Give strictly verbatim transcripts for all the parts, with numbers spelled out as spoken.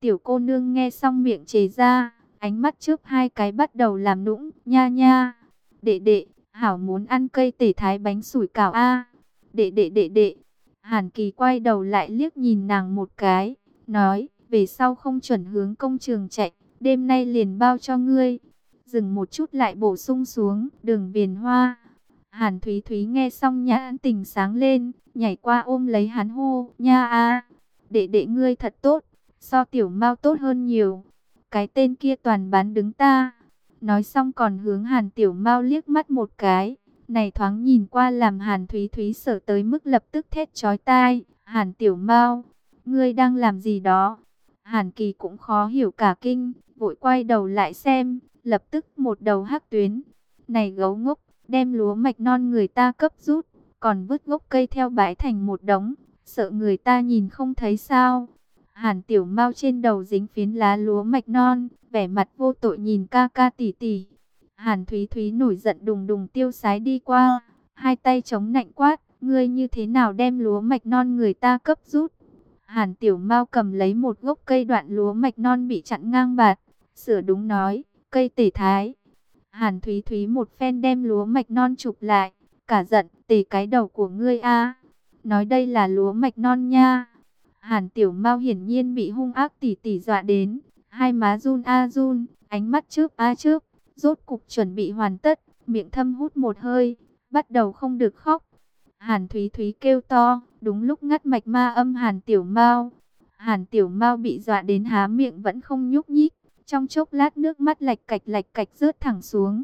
Tiểu cô nương nghe xong miệng chề ra, ánh mắt trước hai cái bắt đầu làm nũng, nha nha. Đệ đệ, Hảo muốn ăn cây tể thái bánh sủi cảo a. Đệ đệ đệ đệ. Hàn Kỳ quay đầu lại liếc nhìn nàng một cái, nói, về sau không chuẩn hướng công trường chạy, đêm nay liền bao cho ngươi. Dừng một chút lại bổ sung xuống, đường viền hoa. Hàn Thúy Thúy nghe xong nhãn tình sáng lên, nhảy qua ôm lấy hắn hô, nha a, đệ đệ ngươi thật tốt, so tiểu Mao tốt hơn nhiều. Cái tên kia toàn bán đứng ta. Nói xong còn hướng Hàn Tiểu Mao liếc mắt một cái. Này thoáng nhìn qua làm Hàn Thúy Thúy sợ tới mức lập tức thét chói tai. Hàn Tiểu Mao, ngươi đang làm gì đó? Hàn Kỳ cũng khó hiểu cả kinh, vội quay đầu lại xem, lập tức một đầu hắc tuyến. Này gấu ngốc, đem lúa mạch non người ta cấp rút, còn vứt gốc cây theo bãi thành một đống, sợ người ta nhìn không thấy sao? Hàn Tiểu Mao trên đầu dính phiến lá lúa mạch non, vẻ mặt vô tội nhìn ca ca tỷ tỷ. Hàn Thúy Thúy nổi giận đùng đùng tiêu sái đi qua, hai tay chống nạnh quát, ngươi như thế nào đem lúa mạch non người ta cấp rút? Hàn Tiểu Mao cầm lấy một gốc cây đoạn lúa mạch non bị chặn ngang bạt, sửa đúng nói, cây tể thái. Hàn Thúy Thúy một phen đem lúa mạch non chụp lại, cả giận, tể cái đầu của ngươi a. Nói đây là lúa mạch non nha. Hàn Tiểu Mao hiển nhiên bị hung ác tỷ tỷ dọa đến, hai má run a run, ánh mắt chớp a chớp, rốt cục chuẩn bị hoàn tất, miệng thâm hút một hơi, bắt đầu không được khóc. Hàn Thúy Thúy kêu to, đúng lúc ngắt mạch ma âm Hàn Tiểu Mao. Hàn Tiểu Mao bị dọa đến há miệng vẫn không nhúc nhích, trong chốc lát nước mắt lạch cạch lạch cạch rớt thẳng xuống.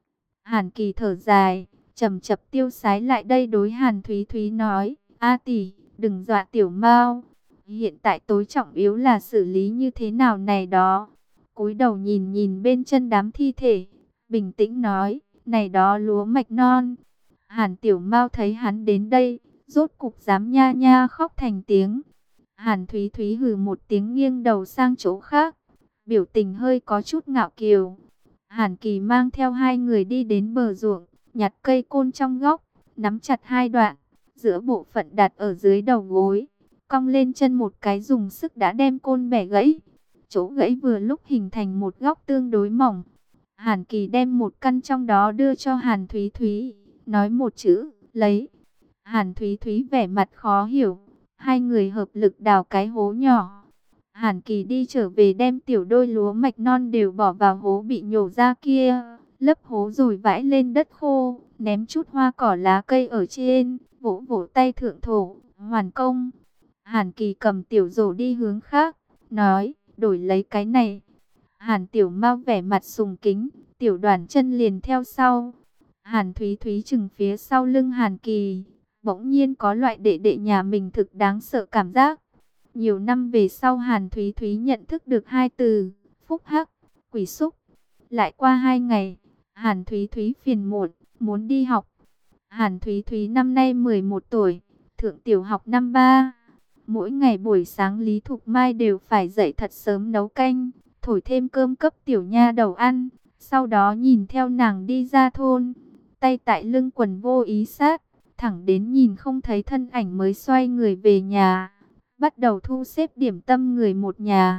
Hàn Kỳ thở dài, chậm chậm tiêu sái lại đây đối Hàn Thúy Thúy nói, a tỷ, đừng dọa Tiểu Mao. Hiện tại tối trọng yếu là xử lý như thế nào này đó. Cúi đầu nhìn nhìn bên chân đám thi thể, bình tĩnh nói, này đó lúa mạch non. Hàn Tiểu Mao thấy hắn đến đây, rốt cục dám nha nha khóc thành tiếng. Hàn Thúy Thúy hừ một tiếng nghiêng đầu sang chỗ khác, biểu tình hơi có chút ngạo kiều. Hàn Kỳ mang theo hai người đi đến bờ ruộng, nhặt cây côn trong góc, nắm chặt hai đoạn, giữa bộ phận đặt ở dưới đầu gối, cong lên chân một cái dùng sức đã đem côn bẻ gãy. Chỗ gãy vừa lúc hình thành một góc tương đối mỏng. Hàn Kỳ đem một căn trong đó đưa cho Hàn Thúy Thúy, nói một chữ, lấy. Hàn Thúy Thúy vẻ mặt khó hiểu, hai người hợp lực đào cái hố nhỏ. Hàn Kỳ đi trở về đem tiểu đôi lúa mạch non đều bỏ vào hố bị nhổ ra kia, lấp hố rồi vãi lên đất khô, ném chút hoa cỏ lá cây ở trên, vỗ vỗ tay thượng thổ, hoàn công. Hàn Kỳ cầm tiểu rổ đi hướng khác, nói, đổi lấy cái này. Hàn Tiểu Mao vẻ mặt sùng kính, tiểu đoàn chân liền theo sau. Hàn Thúy Thúy chừng phía sau lưng Hàn Kỳ, bỗng nhiên có loại đệ đệ nhà mình thực đáng sợ cảm giác. Nhiều năm về sau Hàn Thúy Thúy nhận thức được hai từ, phúc hắc, quỷ xúc. Lại qua hai ngày, Hàn Thúy Thúy phiền muộn, muốn đi học. Hàn Thúy Thúy năm nay mười một tuổi, thượng tiểu học năm ba. Mỗi ngày buổi sáng Lý Thục Mai đều phải dậy thật sớm nấu canh, thổi thêm cơm cấp tiểu nha đầu ăn. Sau đó nhìn theo nàng đi ra thôn, tay tại lưng quần vô ý sát, thẳng đến nhìn không thấy thân ảnh mới xoay người về nhà, bắt đầu thu xếp điểm tâm người một nhà.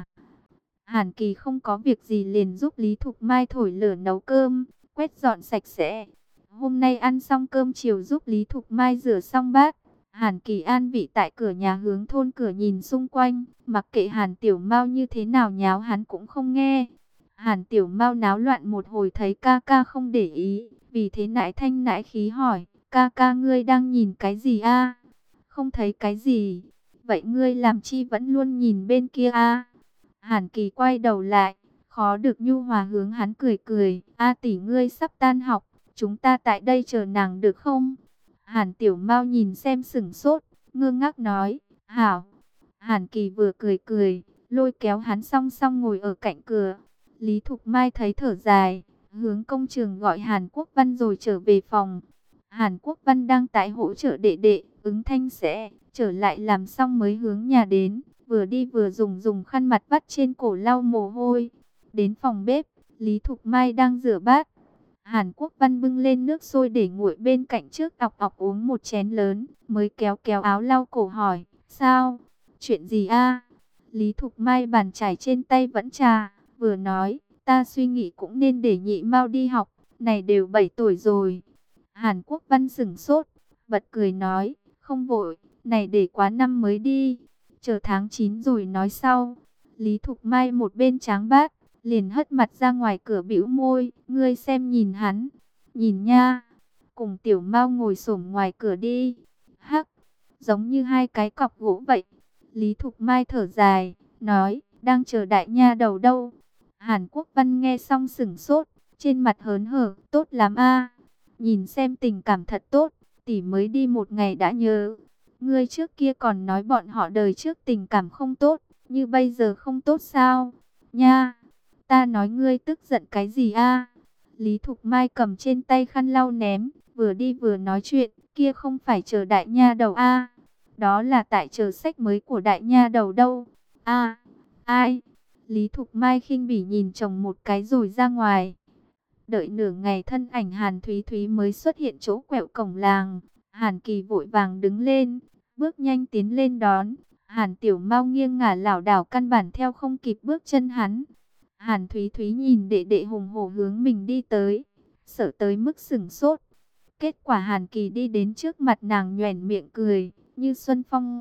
Hàn Kỳ không có việc gì liền giúp Lý Thục Mai thổi lửa nấu cơm, quét dọn sạch sẽ. Hôm nay ăn xong cơm chiều giúp Lý Thục Mai rửa xong bát. Hàn Kỳ an vị tại cửa nhà hướng thôn cửa nhìn xung quanh, mặc kệ Hàn Tiểu Mao như thế nào nháo hắn cũng không nghe. Hàn Tiểu Mao náo loạn một hồi thấy ca ca không để ý, vì thế nãi thanh nãi khí hỏi, ca ca ngươi đang nhìn cái gì a? Không thấy cái gì, vậy ngươi làm chi vẫn luôn nhìn bên kia a? Hàn Kỳ quay đầu lại, khó được nhu hòa hướng hắn cười cười, a tỷ ngươi sắp tan học, chúng ta tại đây chờ nàng được không? Hàn Tiểu Mao nhìn xem sửng sốt, ngơ ngác nói, hảo. Hàn Kỳ vừa cười cười, lôi kéo hắn song song ngồi ở cạnh cửa. Lý Thục Mai thấy thở dài, hướng công trường gọi Hàn Quốc Văn rồi trở về phòng. Hàn Quốc Văn đang tại hỗ trợ đệ đệ, ứng thanh sẽ, trở lại làm xong mới hướng nhà đến, vừa đi vừa dùng dùng khăn mặt vắt trên cổ lau mồ hôi. Đến phòng bếp, Lý Thục Mai đang rửa bát. Hàn Quốc Văn bưng lên nước sôi để nguội bên cạnh trước ọc ọc uống một chén lớn, mới kéo kéo áo lau cổ hỏi, sao? Chuyện gì a? Lý Thục Mai bàn chải trên tay vẫn trà, vừa nói, ta suy nghĩ cũng nên để Nhị Mao đi học, này đều bảy tuổi rồi. Hàn Quốc Văn sững sốt, bật cười nói, không vội, này để quá năm mới đi, chờ tháng chín rồi nói sau. Lý Thục Mai một bên tráng bát, liền hất mặt ra ngoài cửa bĩu môi, ngươi xem nhìn hắn, nhìn nha, cùng Tiểu Mao ngồi xổm ngoài cửa đi. Hắc, giống như hai cái cọc gỗ vậy. Lý Thục Mai thở dài, nói, đang chờ đại nha đầu đâu. Hàn Quốc Văn nghe xong sững sốt, trên mặt hớn hở, tốt lắm a. Nhìn xem tình cảm thật tốt, tỷ mới đi một ngày đã nhớ. Ngươi trước kia còn nói bọn họ đời trước tình cảm không tốt, như bây giờ không tốt sao? Nha, ta nói ngươi tức giận cái gì a? Lý Thục Mai cầm trên tay khăn lau ném, vừa đi vừa nói chuyện, kia không phải chờ đại nha đầu a, đó là tại chờ sách mới của đại nha đầu đâu. A, ai? Lý Thục Mai khinh bỉ nhìn chồng một cái rồi ra ngoài. Đợi nửa ngày thân ảnh Hàn Thúy Thúy mới xuất hiện chỗ quẹo cổng làng. Hàn Kỳ vội vàng đứng lên, bước nhanh tiến lên đón. Hàn Tiểu Mao nghiêng ngả lảo đảo căn bản theo không kịp bước chân hắn. Hàn Thúy Thúy nhìn đệ đệ hùng hổ hướng mình đi tới, sợ tới mức sửng sốt. Kết quả Hàn Kỳ đi đến trước mặt nàng nhoẻn miệng cười, như xuân phong.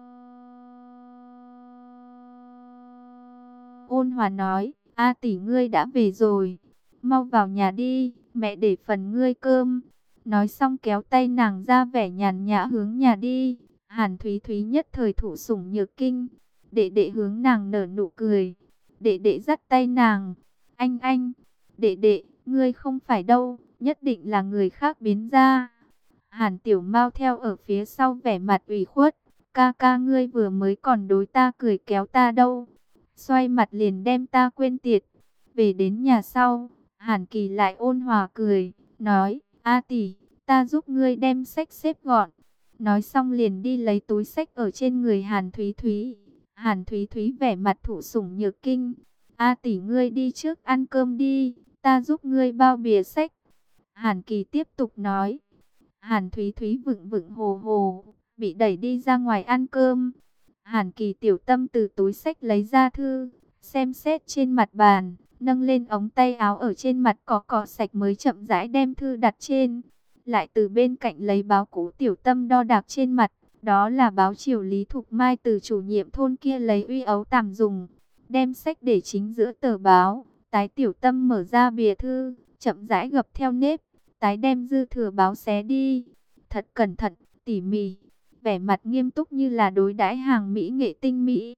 Ôn hòa nói, A tỷ ngươi đã về rồi, mau vào nhà đi, mẹ để phần ngươi cơm. Nói xong kéo tay nàng ra vẻ nhàn nhã hướng nhà đi. Hàn Thúy Thúy nhất thời thụ sủng nhược kinh, đệ đệ hướng nàng nở nụ cười. Đệ đệ dắt tay nàng, anh anh, đệ đệ, ngươi không phải đâu, nhất định là người khác biến ra. Hàn Tiểu Mao theo ở phía sau vẻ mặt ủy khuất, ca ca ngươi vừa mới còn đối ta cười kéo ta đâu, xoay mặt liền đem ta quên tiệt. Về đến nhà sau, Hàn Kỳ lại ôn hòa cười, nói, A tỷ, ta giúp ngươi đem sách xếp gọn. Nói xong liền đi lấy túi sách ở trên người Hàn Thúy Thúy. Hàn Thúy Thúy vẻ mặt thụ sủng nhược kinh, A tỷ ngươi đi trước ăn cơm đi, ta giúp ngươi bao bìa sách. Hàn Kỳ tiếp tục nói. Hàn Thúy Thúy vựng vựng hồ hồ, bị đẩy đi ra ngoài ăn cơm. Hàn Kỳ tiểu tâm từ túi sách lấy ra thư, xem xét trên mặt bàn, nâng lên ống tay áo ở trên mặt cọ cọ sạch mới chậm rãi đem thư đặt trên. Lại từ bên cạnh lấy báo cũ tiểu tâm đo đạc trên mặt, đó là báo chiều Lý Thục Mai từ chủ nhiệm thôn kia lấy uy ấu tàm dùng. Đem sách để chính giữa tờ báo, tái tiểu tâm mở ra bìa thư, chậm rãi gập theo nếp, tái đem dư thừa báo xé đi. Thật cẩn thận, tỉ mỉ, vẻ mặt nghiêm túc như là đối đãi hàng mỹ nghệ tinh mỹ.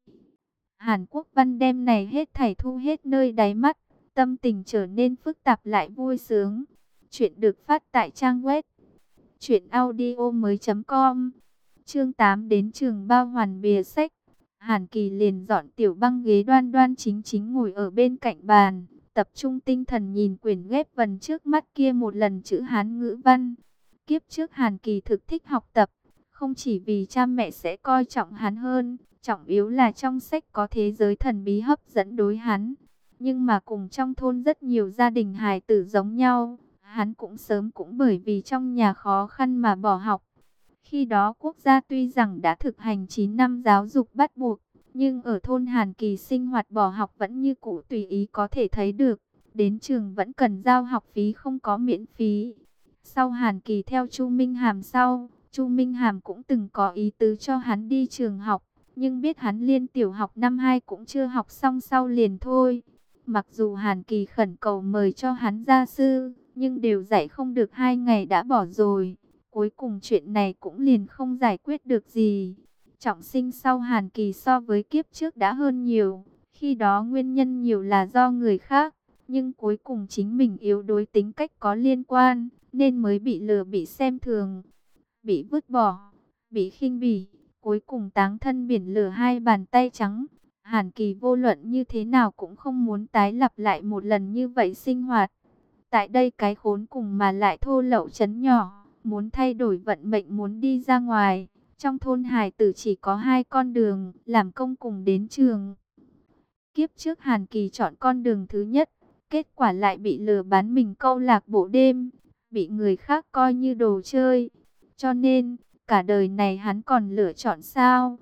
Hàn Quốc Văn đem này hết thảy thu hết nơi đáy mắt, tâm tình trở nên phức tạp lại vui sướng. Chuyện được phát tại trang web truyện audio mới.com. Chương tám đến trường bao hoàn bìa sách. Hàn Kỳ liền dọn tiểu băng ghế đoan đoan chính chính ngồi ở bên cạnh bàn, tập trung tinh thần nhìn quyển ghép vần trước mắt kia một lần chữ Hán ngữ văn. Kiếp trước Hàn Kỳ thực thích học tập, không chỉ vì cha mẹ sẽ coi trọng hắn hơn, trọng yếu là trong sách có thế giới thần bí hấp dẫn đối hắn. Nhưng mà cùng trong thôn rất nhiều gia đình hài tử giống nhau, hắn cũng sớm cũng bởi vì trong nhà khó khăn mà bỏ học. Khi đó quốc gia tuy rằng đã thực hành chín năm giáo dục bắt buộc, nhưng ở thôn Hàn Kỳ sinh hoạt bỏ học vẫn như cũ tùy ý có thể thấy được. Đến trường vẫn cần giao học phí, không có miễn phí. Sau Hàn Kỳ theo Chu Minh Hàm sau, Chu Minh Hàm cũng từng có ý tứ cho hắn đi trường học, nhưng biết hắn liên tiểu học năm hai cũng chưa học xong sau liền thôi. Mặc dù Hàn Kỳ khẩn cầu mời cho hắn gia sư, nhưng đều dạy không được hai ngày đã bỏ rồi. Cuối cùng chuyện này cũng liền không giải quyết được gì. Trọng sinh sau Hàn Kỳ so với kiếp trước đã hơn nhiều. Khi đó nguyên nhân nhiều là do người khác, nhưng cuối cùng chính mình yếu đuối tính cách có liên quan, nên mới bị lừa, bị xem thường, bị vứt bỏ, bị khinh bỉ, cuối cùng táng thân biển lửa hai bàn tay trắng. Hàn Kỳ vô luận như thế nào cũng không muốn tái lặp lại một lần như vậy sinh hoạt. Tại đây cái khốn cùng mà lại thô lậu trấn nhỏ, muốn thay đổi vận mệnh, muốn đi ra ngoài. Trong thôn hài tử chỉ có hai con đường, làm công cùng đến trường. Kiếp trước Hàn Kỳ chọn con đường thứ nhất, kết quả lại bị lừa bán mình câu lạc bộ đêm, bị người khác coi như đồ chơi. Cho nên, cả đời này hắn còn lựa chọn sao?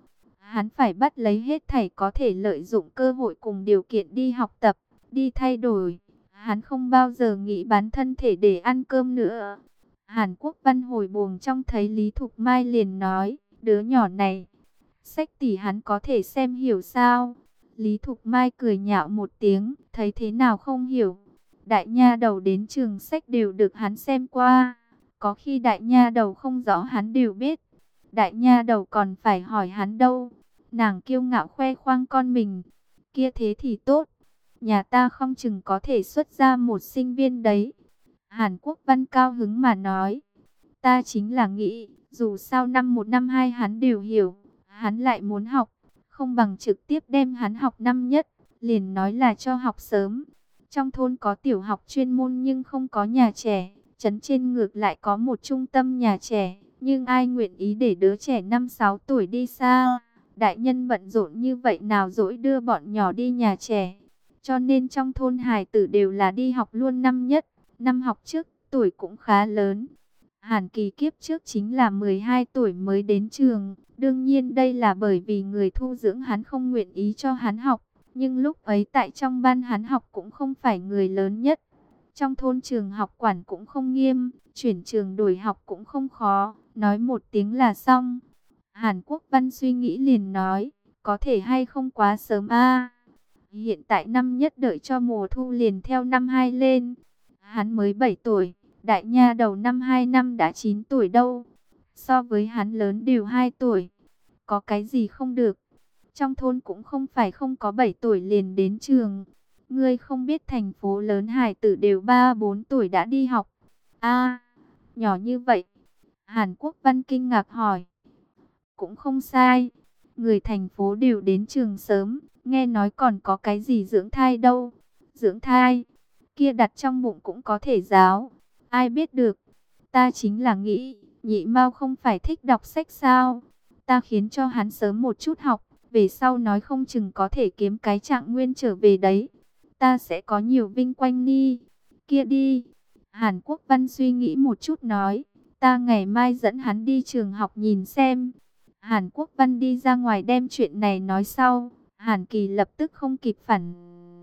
Hắn phải bắt lấy hết thảy có thể lợi dụng cơ hội cùng điều kiện đi học tập, đi thay đổi. Hắn không bao giờ nghĩ bán thân thể để ăn cơm nữa. Hàn Quốc Văn hồi buồng trong thấy Lý Thục Mai liền nói, đứa nhỏ này, sách tỷ hắn có thể xem hiểu sao? Lý Thục Mai cười nhạo một tiếng, thấy thế nào không hiểu. Đại nha đầu đến trường sách đều được hắn xem qua. Có khi đại nha đầu không rõ hắn đều biết. Đại nha đầu còn phải hỏi hắn đâu. Nàng kiêu ngạo khoe khoang con mình. Kia thế thì tốt. Nhà ta không chừng có thể xuất ra một sinh viên đấy. Hàn Quốc Văn cao hứng mà nói. Ta chính là nghĩ, dù sao năm một năm hai hắn đều hiểu. Hắn lại muốn học. Không bằng trực tiếp đem hắn học năm nhất. Liền nói là cho học sớm. Trong thôn có tiểu học chuyên môn nhưng không có nhà trẻ. Trấn trên ngược lại có một trung tâm nhà trẻ. Nhưng ai nguyện ý để đứa trẻ năm sáu tuổi đi xa? Đại nhân bận rộn như vậy nào dỗi đưa bọn nhỏ đi nhà trẻ. Cho nên trong thôn hài tử đều là đi học luôn năm nhất. Năm học trước, tuổi cũng khá lớn. Hàn Kỳ kiếp trước chính là mười hai tuổi mới đến trường. Đương nhiên đây là bởi vì người thu dưỡng hắn không nguyện ý cho hắn học. Nhưng lúc ấy tại trong ban hắn học cũng không phải người lớn nhất. Trong thôn trường học quản cũng không nghiêm, chuyển trường đổi học cũng không khó, nói một tiếng là xong. Hàn Quốc Văn suy nghĩ liền nói, có thể hay không quá sớm a? Hiện tại năm nhất đợi cho mùa thu liền theo năm hai lên. Hắn mới bảy tuổi, đại nha đầu năm hai năm đã chín tuổi đâu. So với hắn lớn đều hai tuổi. Có cái gì không được? Trong thôn cũng không phải không có bảy tuổi liền đến trường. Ngươi không biết thành phố lớn hải tử đều ba bốn tuổi đã đi học. A, nhỏ như vậy. Hàn Quốc Văn kinh ngạc hỏi. Cũng không sai. Người thành phố đều đến trường sớm. Nghe nói còn có cái gì dưỡng thai đâu. Dưỡng thai. Kia đặt trong bụng cũng có thể giáo. Ai biết được. Ta chính là nghĩ. Nhị Mao không phải thích đọc sách sao. Ta khiến cho hắn sớm một chút học. Về sau nói không chừng có thể kiếm cái trạng nguyên trở về đấy. Ta sẽ có nhiều vinh quang ni. Kia đi. Hàn Quốc Văn suy nghĩ một chút nói. Ta ngày mai dẫn hắn đi trường học nhìn xem. Hàn Quốc Văn đi ra ngoài đem chuyện này nói sau. Hàn Kỳ lập tức không kịp phản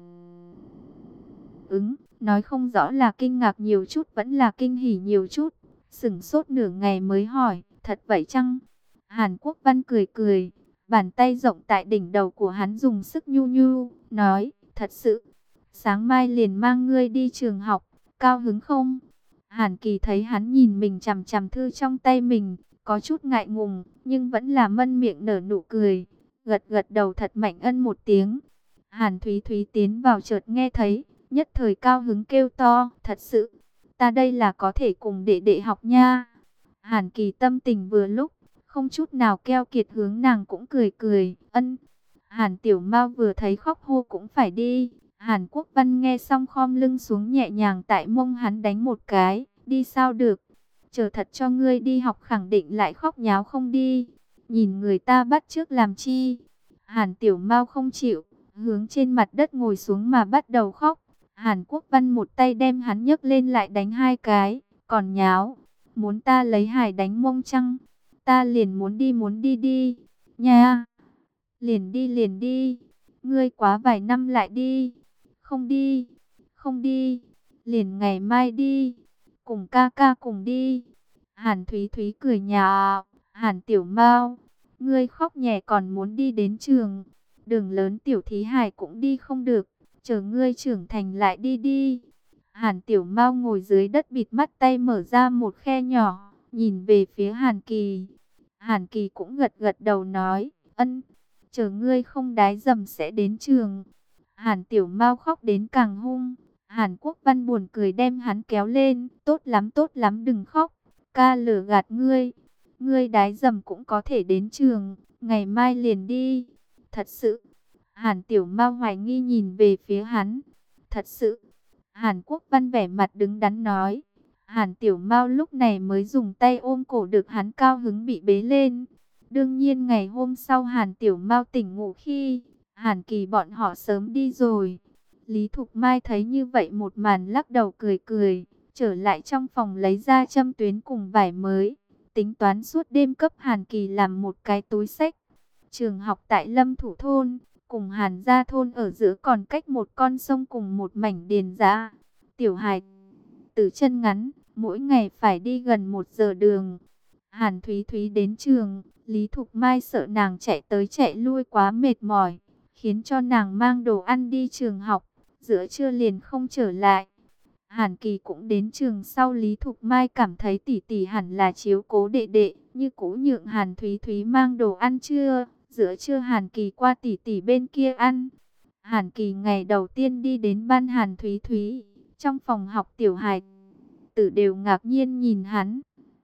ứng. Nói không rõ là kinh ngạc nhiều chút vẫn là kinh hỉ nhiều chút. Sửng sốt nửa ngày mới hỏi. Thật vậy chăng? Hàn Quốc Văn cười cười. Bàn tay rộng tại đỉnh đầu của hắn dùng sức nhu nhu. Nói. Thật sự. Sáng mai liền mang ngươi đi trường học. Cao hứng không? Hàn Kỳ thấy hắn nhìn mình chằm chằm thư trong tay mình. Có chút ngại ngùng. Nhưng vẫn là mân miệng nở nụ cười. Gật gật đầu thật mạnh ân một tiếng. Hàn Thúy Thúy tiến vào chợt nghe thấy. Nhất thời cao hứng kêu to. Thật sự. Ta đây là có thể cùng đệ đệ học nha. Hàn Kỳ tâm tình vừa lúc. Không chút nào keo kiệt hướng nàng cũng cười cười. Ân. Hàn Tiểu Mao vừa thấy khóc hô cũng phải đi. Hàn Quốc Văn nghe xong khom lưng xuống nhẹ nhàng tại mông hắn đánh một cái. Đi sao được. Chờ thật cho ngươi đi học khẳng định lại khóc nháo không đi. Nhìn người ta bắt chước làm chi. Hàn Tiểu Mao không chịu. Hướng trên mặt đất ngồi xuống mà bắt đầu khóc. Hàn Quốc Văn một tay đem hắn nhấc lên lại đánh hai cái. Còn nháo. Muốn ta lấy hải đánh mông chăng? Ta liền muốn đi muốn đi đi. Nha. Liền đi liền đi. Ngươi quá vài năm lại đi. Không đi. Không đi. Liền ngày mai đi. Cùng ca ca cùng đi. Hàn Thúy Thúy cười nhạo. Hàn Tiểu Mao. Ngươi khóc nhè còn muốn đi đến trường. Đường lớn Tiểu Thí Hải cũng đi không được. Chờ ngươi trưởng thành lại đi đi. Hàn Tiểu Mao ngồi dưới đất bịt mắt tay mở ra một khe nhỏ. Nhìn về phía Hàn Kỳ. Hàn Kỳ cũng gật gật đầu nói. Ân. Chờ ngươi không đái dầm sẽ đến trường. Hàn Tiểu Mao khóc đến càng hung. Hàn Quốc Văn buồn cười đem hắn kéo lên. Tốt lắm tốt lắm đừng khóc. Ca lừa gạt ngươi. Ngươi đái dầm cũng có thể đến trường. Ngày mai liền đi. Thật sự. Hàn Tiểu Mao hoài nghi nhìn về phía hắn. Thật sự. Hàn Quốc Văn vẻ mặt đứng đắn nói. Hàn Tiểu Mao lúc này mới dùng tay ôm cổ được hắn cao hứng bị bế lên. Đương nhiên ngày hôm sau Hàn Tiểu Mao tỉnh ngủ khi Hàn Kỳ bọn họ sớm đi rồi. Lý Thục Mai thấy như vậy một màn lắc đầu cười cười. Trở lại trong phòng lấy ra châm tuyến cùng vải mới. Tính toán suốt đêm cấp Hàn Kỳ làm một cái túi xách. Trường học tại Lâm Thủ thôn, cùng Hàn Gia thôn ở giữa còn cách một con sông cùng một mảnh điền dã. Tiểu hài tử chân ngắn, mỗi ngày phải đi gần một giờ đường. Hàn Thúy Thúy đến trường, Lý Thục Mai sợ nàng chạy tới chạy lui quá mệt mỏi, khiến cho nàng mang đồ ăn đi trường học, giữa trưa liền không trở lại. Hàn Kỳ cũng đến trường sau, Lý Thục Mai cảm thấy tỷ tỷ hẳn là chiếu cố đệ đệ, như cũ nhượng Hàn Thúy Thúy mang đồ ăn trưa, giữa trưa Hàn Kỳ qua tỷ tỷ bên kia ăn. Hàn Kỳ ngày đầu tiên đi đến ban Hàn Thúy Thúy, trong phòng học tiểu hài tử đều ngạc nhiên nhìn hắn.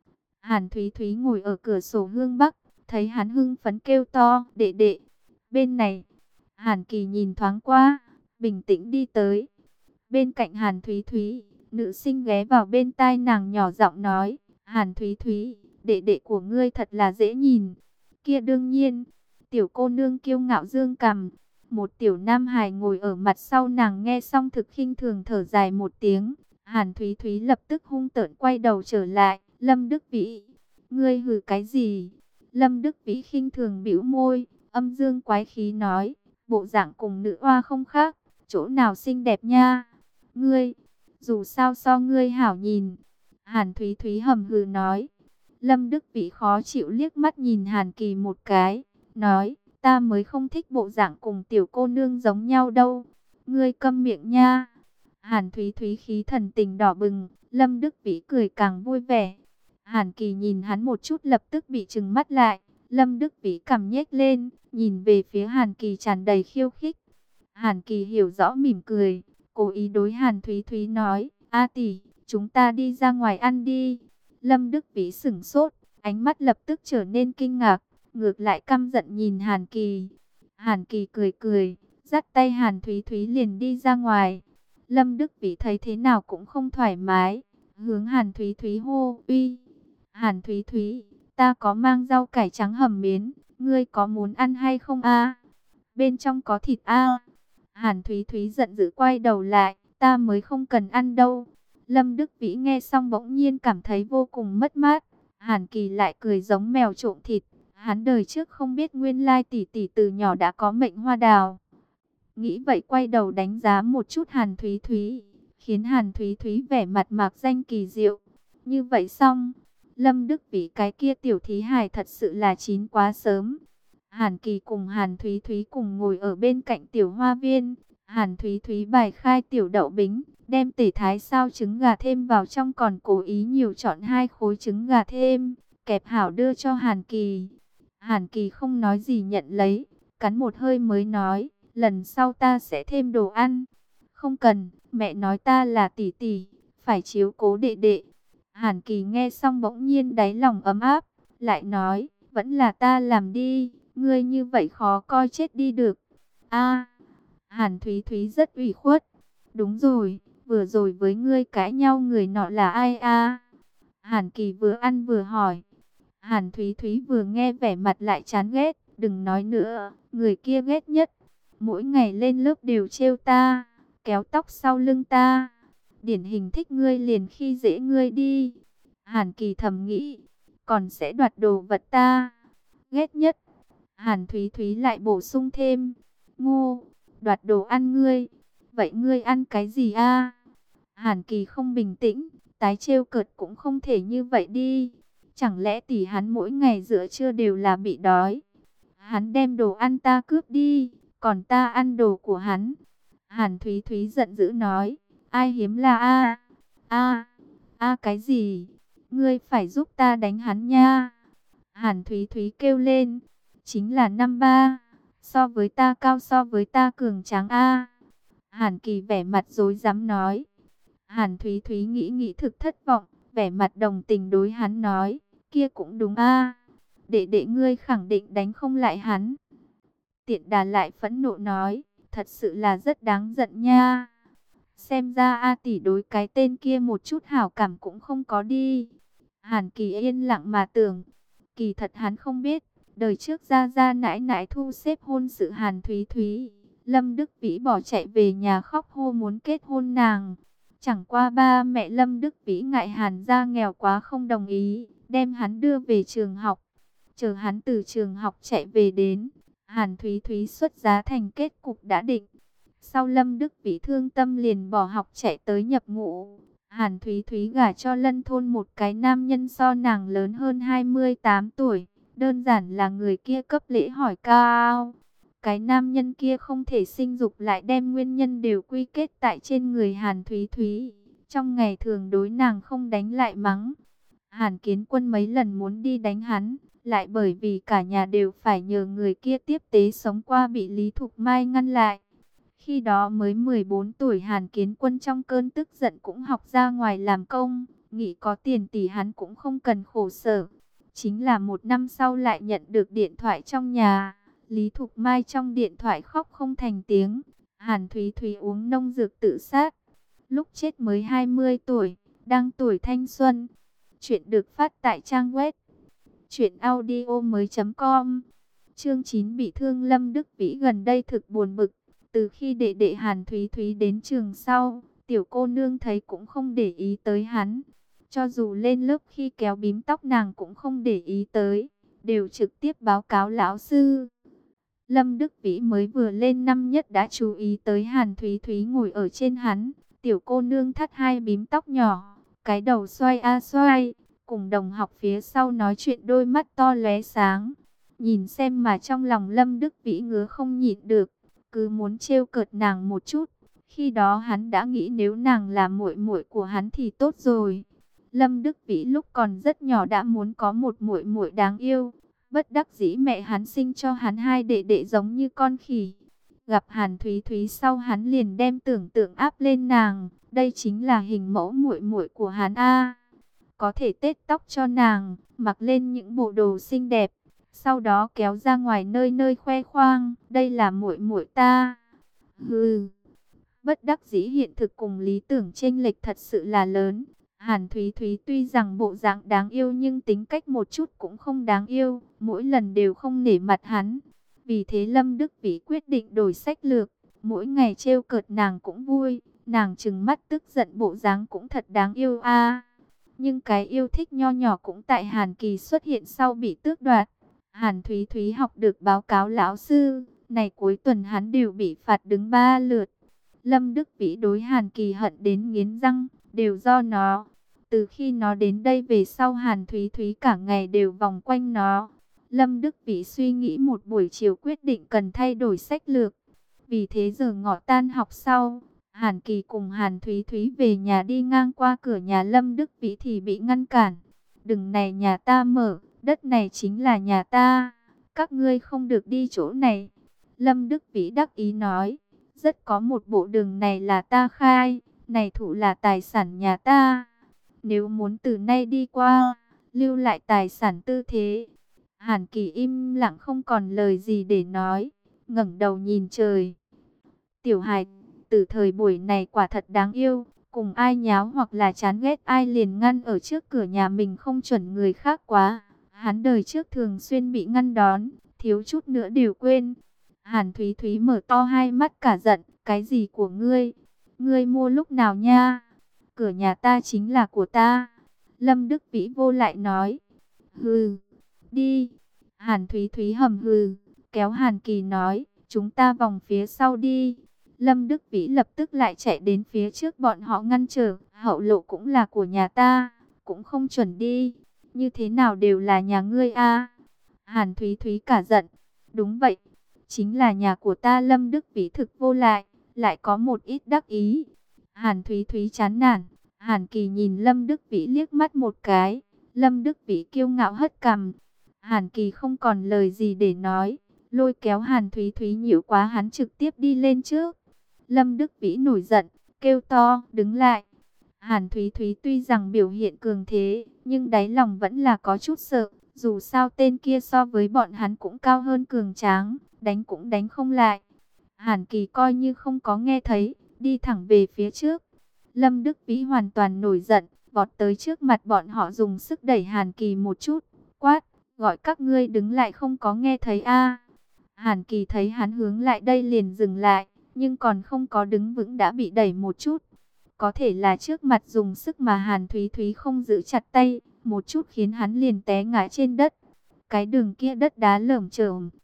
Hàn Thúy Thúy ngồi ở cửa sổ hướng bắc, thấy hắn hưng phấn kêu to, đệ đệ, bên này. Hàn Kỳ nhìn thoáng qua, bình tĩnh đi tới. Bên cạnh Hàn Thúy Thúy, nữ sinh ghé vào bên tai nàng nhỏ giọng nói, Hàn Thúy Thúy, đệ đệ của ngươi thật là dễ nhìn. Kia đương nhiên, tiểu cô nương kiêu ngạo dương cằm. Một tiểu nam hài ngồi ở mặt sau nàng nghe xong thực khinh thường thở dài một tiếng. Hàn Thúy Thúy lập tức hung tợn quay đầu trở lại, Lâm Đức Vĩ, ngươi hừ cái gì? Lâm Đức Vĩ khinh thường bĩu môi, âm dương quái khí nói, bộ dạng cùng nữ oa không khác, chỗ nào xinh đẹp nha? Ngươi, dù sao so ngươi hảo nhìn. Hàn Thúy Thúy hầm hừ nói. Lâm Đức Vĩ khó chịu liếc mắt nhìn Hàn Kỳ một cái, nói, ta mới không thích bộ dạng cùng tiểu cô nương giống nhau đâu. Ngươi câm miệng nha. Hàn Thúy Thúy khí thần tình đỏ bừng, Lâm Đức Vĩ cười càng vui vẻ. Hàn Kỳ nhìn hắn một chút lập tức bị trừng mắt lại. Lâm Đức Vĩ cằm nhếch lên, nhìn về phía Hàn Kỳ tràn đầy khiêu khích. Hàn Kỳ hiểu rõ mỉm cười, cố ý đối Hàn Thúy Thúy nói, A tỷ, chúng ta đi ra ngoài ăn đi. Lâm Đức Vĩ sửng sốt, ánh mắt lập tức trở nên kinh ngạc, ngược lại căm giận nhìn Hàn Kỳ. Hàn Kỳ cười cười, dắt tay Hàn Thúy Thúy liền đi ra ngoài. Lâm Đức Vĩ thấy thế nào cũng không thoải mái, hướng Hàn Thúy Thúy hô, uy, Hàn Thúy Thúy, ta có mang rau cải trắng hầm miến, ngươi có muốn ăn hay không a? Bên trong có thịt a. Hàn Thúy Thúy giận dữ quay đầu lại, ta mới không cần ăn đâu. Lâm Đức Vĩ nghe xong bỗng nhiên cảm thấy vô cùng mất mát. Hàn Kỳ lại cười giống mèo trộm thịt. Hắn đời trước không biết nguyên lai tỷ tỷ từ nhỏ đã có mệnh hoa đào. Nghĩ vậy quay đầu đánh giá một chút Hàn Thúy Thúy, khiến Hàn Thúy Thúy vẻ mặt mạc danh kỳ diệu. Như vậy xong, Lâm Đức Vĩ cái kia tiểu thí hài thật sự là chín quá sớm. Hàn Kỳ cùng Hàn Thúy Thúy cùng ngồi ở bên cạnh tiểu hoa viên. Hàn Thúy Thúy bài khai tiểu đậu bính, đem tể thái sao trứng gà thêm vào trong, còn cố ý nhiều chọn hai khối trứng gà thêm, kẹp hảo đưa cho Hàn Kỳ. Hàn Kỳ không nói gì nhận lấy, cắn một hơi mới nói, lần sau ta sẽ thêm đồ ăn. Không cần, mẹ nói ta là tỷ tỷ, phải chiếu cố đệ đệ. Hàn Kỳ nghe xong bỗng nhiên đáy lòng ấm áp, lại nói, vẫn là ta làm đi, ngươi như vậy khó coi chết đi được. A, Hàn Thúy Thúy rất ủy khuất. Đúng rồi, vừa rồi với ngươi cãi nhau người nọ là ai a? Hàn Kỳ vừa ăn vừa hỏi. Hàn Thúy Thúy vừa nghe vẻ mặt lại chán ghét, đừng nói nữa, người kia ghét nhất. Mỗi ngày lên lớp đều trêu ta, kéo tóc sau lưng ta. Điển hình thích ngươi liền khi dễ ngươi đi. Hàn Kỳ thầm nghĩ, còn sẽ đoạt đồ vật ta. Ghét nhất. Hàn Thúy Thúy lại bổ sung thêm, ngu, đoạt đồ ăn ngươi. Vậy ngươi ăn cái gì a? Hàn Kỳ không bình tĩnh, tái trêu cợt cũng không thể như vậy đi. Chẳng lẽ tỷ hắn mỗi ngày giữa trưa đều là bị đói? Hắn đem đồ ăn ta cướp đi, còn ta ăn đồ của hắn. Hàn Thúy Thúy giận dữ nói, ai hiếm là a? A, a cái gì? Ngươi phải giúp ta đánh hắn nha. Hàn Thúy Thúy kêu lên, chính là năm ba, so với ta cao, so với ta cường tráng a. Hàn Kỳ vẻ mặt rối rắm nói. Hàn Thúy Thúy nghĩ nghĩ thực thất vọng, vẻ mặt đồng tình đối hắn nói, kia cũng đúng a, đệ đệ ngươi khẳng định đánh không lại hắn. Tiện Đà lại phẫn nộ nói, thật sự là rất đáng giận nha. Xem ra A tỷ đối cái tên kia một chút hảo cảm cũng không có đi. Hàn Kỳ yên lặng mà tưởng, kỳ thật hắn không biết, đời trước gia gia nãi nãi thu xếp hôn sự Hàn Thúy Thúy, Lâm Đức Vĩ bỏ chạy về nhà khóc hô muốn kết hôn nàng. Chẳng qua ba mẹ Lâm Đức Vĩ ngại Hàn gia nghèo quá không đồng ý, đem hắn đưa về trường học. Chờ hắn từ trường học chạy về đến, Hàn Thúy Thúy xuất giá thành kết cục đã định. Sau Lâm Đức Vĩ thương tâm liền bỏ học chạy tới nhập ngũ. Hàn Thúy Thúy gả cho Lân thôn một cái nam nhân so nàng lớn hơn hai mươi tám tuổi. Đơn giản là người kia cấp lễ hỏi cao. Cái nam nhân kia không thể sinh dục lại đem nguyên nhân đều quy kết tại trên người Hàn Thúy Thúy. Trong ngày thường đối nàng không đánh lại mắng. Hàn Kiến Quân mấy lần muốn đi đánh hắn, lại bởi vì cả nhà đều phải nhờ người kia tiếp tế sống qua bị Lý Thục Mai ngăn lại. Khi đó mới mười bốn tuổi, Hàn Kiến Quân trong cơn tức giận cũng học ra ngoài làm công, nghĩ có tiền tỷ hắn cũng không cần khổ sở. Chính là một năm sau lại nhận được điện thoại trong nhà, Lý Thục Mai trong điện thoại khóc không thành tiếng, Hàn Thúy Thúy uống nông dược tự sát. Lúc chết mới hai mươi tuổi, đang tuổi thanh xuân. Chuyện được phát tại trang web truyện audio mới chấm com. Chương chín bị thương. Lâm Đức Vĩ gần đây thực buồn bực. Từ khi đệ đệ Hàn Thúy Thúy đến trường sau, tiểu cô nương thấy cũng không để ý tới hắn. Cho dù lên lớp khi kéo bím tóc nàng cũng không để ý tới, đều trực tiếp báo cáo lão sư. Lâm Đức Vĩ mới vừa lên năm nhất đã chú ý tới Hàn Thúy Thúy ngồi ở trên hắn. Tiểu cô nương thắt hai bím tóc nhỏ, cái đầu xoay a xoay, cùng đồng học phía sau nói chuyện, đôi mắt to lóe sáng. Nhìn xem mà trong lòng Lâm Đức Vĩ ngứa không nhịn được, cứ muốn trêu cợt nàng một chút. Khi đó hắn đã nghĩ nếu nàng là muội muội của hắn thì tốt rồi. Lâm Đức Vĩ lúc còn rất nhỏ đã muốn có một muội muội đáng yêu. Bất đắc dĩ mẹ hắn sinh cho hắn hai đệ đệ giống như con khỉ. Gặp Hàn Thúy Thúy sau hắn liền đem tưởng tượng áp lên nàng. Đây chính là hình mẫu muội muội của hắn a. Có thể tết tóc cho nàng, mặc lên những bộ đồ xinh đẹp, sau đó kéo ra ngoài nơi nơi khoe khoang, đây là muội muội ta. Hừ. Bất đắc dĩ hiện thực cùng lý tưởng chênh lệch thật sự là lớn. Hàn Thúy Thúy tuy rằng bộ dạng đáng yêu nhưng tính cách một chút cũng không đáng yêu, mỗi lần đều không nể mặt hắn. Vì thế Lâm Đức Vĩ quyết định đổi sách lược, mỗi ngày trêu cợt nàng cũng vui, nàng trừng mắt tức giận bộ dáng cũng thật đáng yêu a. Nhưng cái yêu thích nho nhỏ cũng tại Hàn Kỳ xuất hiện sau bị tước đoạt. Hàn Thúy Thúy học được báo cáo lão sư, này cuối tuần hắn đều bị phạt đứng ba lượt. Lâm Đức Vĩ đối Hàn Kỳ hận đến nghiến răng, đều do nó. Từ khi nó đến đây về sau Hàn Thúy Thúy cả ngày đều vòng quanh nó. Lâm Đức Vĩ suy nghĩ một buổi chiều quyết định cần thay đổi sách lược. Vì thế giờ ngọ tan học sau, Hàn Kỳ cùng Hàn Thúy Thúy về nhà, đi ngang qua cửa nhà Lâm Đức Vĩ thì bị ngăn cản. Đừng, này nhà ta mở, đất này chính là nhà ta, các ngươi không được đi chỗ này. Lâm Đức Vĩ đắc ý nói, rất có một bộ đường này là ta khai, này thụ là tài sản nhà ta. Nếu muốn từ nay đi qua, lưu lại tài sản tư thế. Hàn Kỳ im lặng không còn lời gì để nói, ngẩng đầu nhìn trời. Tiểu hài từ thời buổi này quả thật đáng yêu, cùng ai nháo hoặc là chán ghét ai liền ngăn ở trước cửa nhà mình, không chuẩn người khác quá. Hắn đời trước thường xuyên bị ngăn đón, thiếu chút nữa đều quên. Hàn Thúy Thúy mở to hai mắt cả giận, cái gì của ngươi? Ngươi mua lúc nào nha? Cửa nhà ta chính là của ta. Lâm Đức Vĩ vô lại nói. Hừ, đi. Hàn Thúy Thúy hầm hừ, kéo Hàn Kỳ nói, chúng ta vòng phía sau đi. Lâm Đức Vĩ lập tức lại chạy đến phía trước bọn họ ngăn trở, hậu lộ cũng là của nhà ta, cũng không chuẩn đi. Như thế nào đều là nhà ngươi a. Hàn Thúy Thúy cả giận, đúng vậy, chính là nhà của ta. Lâm Đức Vĩ thực vô lại, lại có một ít đắc ý. Hàn Thúy Thúy chán nản, Hàn Kỳ nhìn Lâm Đức Vĩ liếc mắt một cái, Lâm Đức Vĩ kiêu ngạo hất cằm. Hàn Kỳ không còn lời gì để nói, lôi kéo Hàn Thúy Thúy nhiễu quá hắn trực tiếp đi lên trước. Lâm Đức Vĩ nổi giận, kêu to, đứng lại. Hàn Thúy Thúy tuy rằng biểu hiện cường thế, nhưng đáy lòng vẫn là có chút sợ. Dù sao tên kia so với bọn hắn cũng cao hơn cường tráng, đánh cũng đánh không lại. Hàn Kỳ coi như không có nghe thấy, đi thẳng về phía trước. Lâm Đức Vĩ hoàn toàn nổi giận, vọt tới trước mặt bọn họ dùng sức đẩy Hàn Kỳ một chút, quát, gọi các ngươi đứng lại, không có nghe thấy a? Hàn Kỳ thấy hắn hướng lại đây liền dừng lại, nhưng còn không có đứng vững đã bị đẩy một chút. Có thể là trước mặt dùng sức mà Hàn Thúy Thúy không giữ chặt tay, một chút khiến hắn liền té ngã trên đất. Cái đường kia đất đá lởm chởm,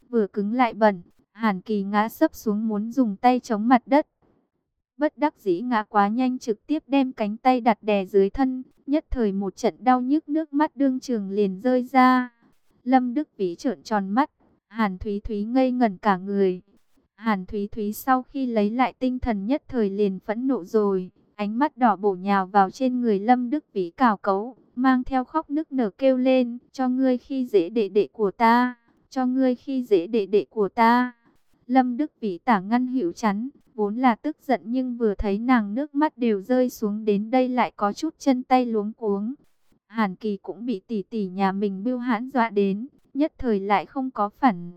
vừa cứng lại bẩn. Hàn Kỳ ngã sấp xuống muốn dùng tay chống mặt đất. Bất đắc dĩ ngã quá nhanh, trực tiếp đem cánh tay đặt đè dưới thân, nhất thời một trận đau nhức, nước mắt đương trường liền rơi ra. Lâm Đức Vĩ trợn tròn mắt, Hàn Thúy Thúy ngây ngẩn cả người. Hàn Thúy Thúy sau khi lấy lại tinh thần nhất thời liền phẫn nộ rồi, ánh mắt đỏ bổ nhào vào trên người Lâm Đức Vĩ cào cấu, mang theo khóc nức nở kêu lên, cho ngươi khi dễ đệ đệ của ta, cho ngươi khi dễ đệ đệ của ta. Lâm Đức Vĩ tả ngăn hữu chắn, vốn là tức giận nhưng vừa thấy nàng nước mắt đều rơi xuống đến đây lại có chút chân tay luống cuống. Hàn Kỳ cũng bị tỷ tỷ nhà mình bưu hãn dọa đến, nhất thời lại không có phản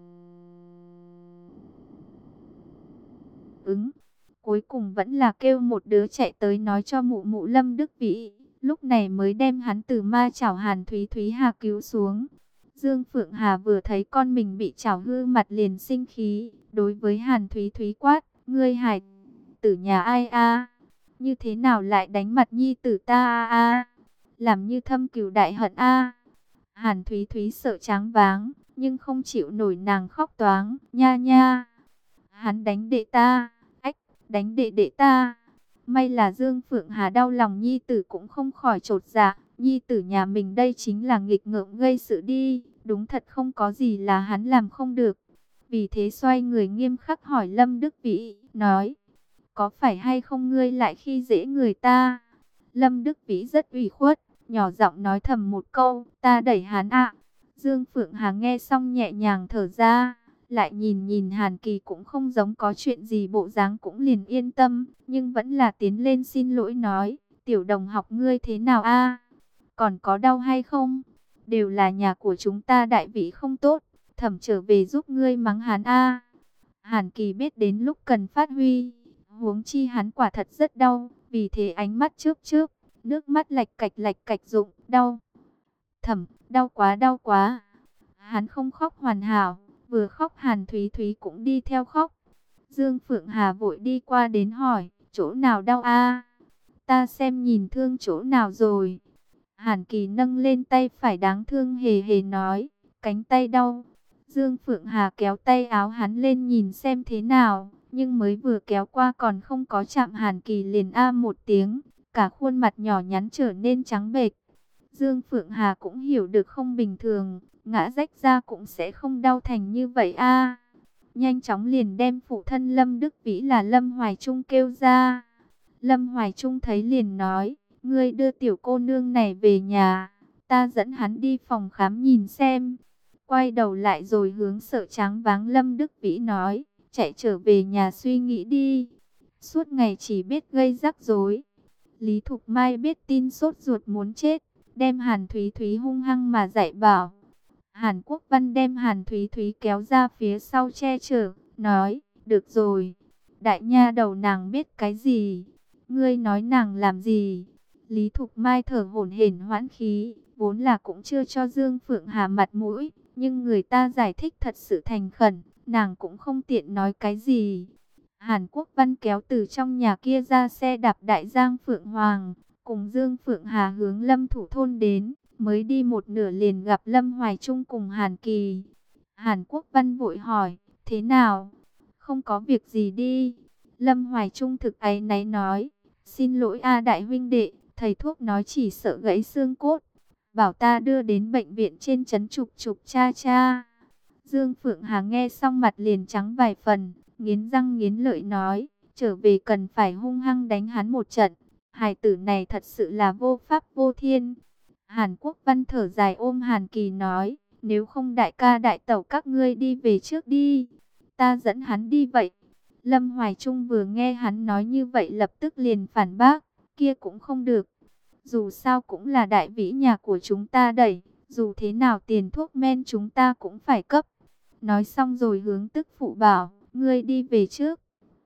ứng. Cuối cùng vẫn là kêu một đứa chạy tới nói cho mụ mụ Lâm Đức Vĩ, lúc này mới đem hắn từ ma chảo Hàn Thúy Thúy Hà cứu xuống. Dương Phượng Hà vừa thấy con mình bị chảo hư mặt liền sinh khí, đối với Hàn Thúy Thúy quát, ngươi hài tử nhà ai a? Như thế nào lại đánh mặt nhi tử ta a a? Làm như thâm cừu đại hận a? Hàn Thúy Thúy sợ choáng váng, nhưng không chịu nổi nàng khóc toáng, nha nha. Hắn đánh đệ ta, ách, đánh đệ đệ ta. May là Dương Phượng Hà đau lòng nhi tử cũng không khỏi chột dạ, nhi tử nhà mình đây chính là nghịch ngợm gây sự đi, đúng thật không có gì là hắn làm không được. Vì thế xoay người nghiêm khắc hỏi Lâm Đức Vĩ, nói, có phải hay không ngươi lại khi dễ người ta? Lâm Đức Vĩ rất ủy khuất, nhỏ giọng nói thầm một câu, ta đẩy hắn ạ. Dương Phượng Hà nghe xong nhẹ nhàng thở ra, lại nhìn nhìn Hàn Kỳ cũng không giống có chuyện gì bộ dáng cũng liền yên tâm, nhưng vẫn là tiến lên xin lỗi nói, tiểu đồng học ngươi thế nào a? Còn có đau hay không? Đều là nhà của chúng ta đại vị không tốt, thẩm trở về giúp ngươi mắng hắn a. Hàn Kỳ biết đến lúc cần phát huy, huống chi hắn quả thật rất đau, vì thế ánh mắt chớp chớp, nước mắt lạch cạch lạch cạch rụng, đau. Thẩm, đau quá đau quá. Hắn không khóc hoàn hảo, vừa khóc Hàn Thúy Thúy cũng đi theo khóc. Dương Phượng Hà vội đi qua đến hỏi, chỗ nào đau a? Ta xem nhìn thương chỗ nào rồi. Hàn Kỳ nâng lên tay phải đáng thương hề hề nói, cánh tay đau. Dương Phượng Hà kéo tay áo hắn lên nhìn xem thế nào, nhưng mới vừa kéo qua còn không có chạm Hàn Kỳ liền a một tiếng, cả khuôn mặt nhỏ nhắn trở nên trắng bệch. Dương Phượng Hà cũng hiểu được không bình thường, ngã rách ra cũng sẽ không đau thành như vậy a. Nhanh chóng liền đem phụ thân Lâm Đức Vĩ là Lâm Hoài Trung kêu ra. Lâm Hoài Trung thấy liền nói, ngươi đưa tiểu cô nương này về nhà, ta dẫn hắn đi phòng khám nhìn xem. Quay đầu lại rồi hướng sợ tráng váng Lâm Đức Vĩ nói, chạy trở về nhà suy nghĩ đi. Suốt ngày chỉ biết gây rắc rối. Lý Thục Mai biết tin sốt ruột muốn chết, đem Hàn Thúy Thúy hung hăng mà dạy bảo. Hàn Quốc Văn đem Hàn Thúy Thúy kéo ra phía sau che chở, nói, được rồi, đại nha đầu nàng biết cái gì, ngươi nói nàng làm gì. Lý Thục Mai thở hổn hển hoãn khí, vốn là cũng chưa cho Dương Phượng Hà mặt mũi, nhưng người ta giải thích thật sự thành khẩn, nàng cũng không tiện nói cái gì. Hàn Quốc Văn kéo từ trong nhà kia ra xe đạp đại giang Phượng Hoàng, cùng Dương Phượng Hà hướng Lâm Thủ Thôn đến, mới đi một nửa liền gặp Lâm Hoài Trung cùng Hàn Kỳ. Hàn Quốc Văn vội hỏi, thế nào? Không có việc gì đi. Lâm Hoài Trung thực áy náy nói, xin lỗi a đại huynh đệ, thầy thuốc nói chỉ sợ gãy xương cốt, bảo ta đưa đến bệnh viện trên trấn chụp chụp cha cha. Dương Phượng Hà nghe xong mặt liền trắng vài phần, nghiến răng nghiến lợi nói, trở về cần phải hung hăng đánh hắn một trận. Hài tử này thật sự là vô pháp vô thiên. Hàn Quốc Văn thở dài ôm Hàn Kỳ nói, nếu không đại ca đại tẩu các ngươi đi về trước đi, ta dẫn hắn đi vậy. Lâm Hoài Trung vừa nghe hắn nói như vậy lập tức liền phản bác, kia cũng không được. Dù sao cũng là đại vĩ nhà của chúng ta đẩy, dù thế nào tiền thuốc men chúng ta cũng phải cấp. Nói xong rồi hướng tức phụ bảo, ngươi đi về trước.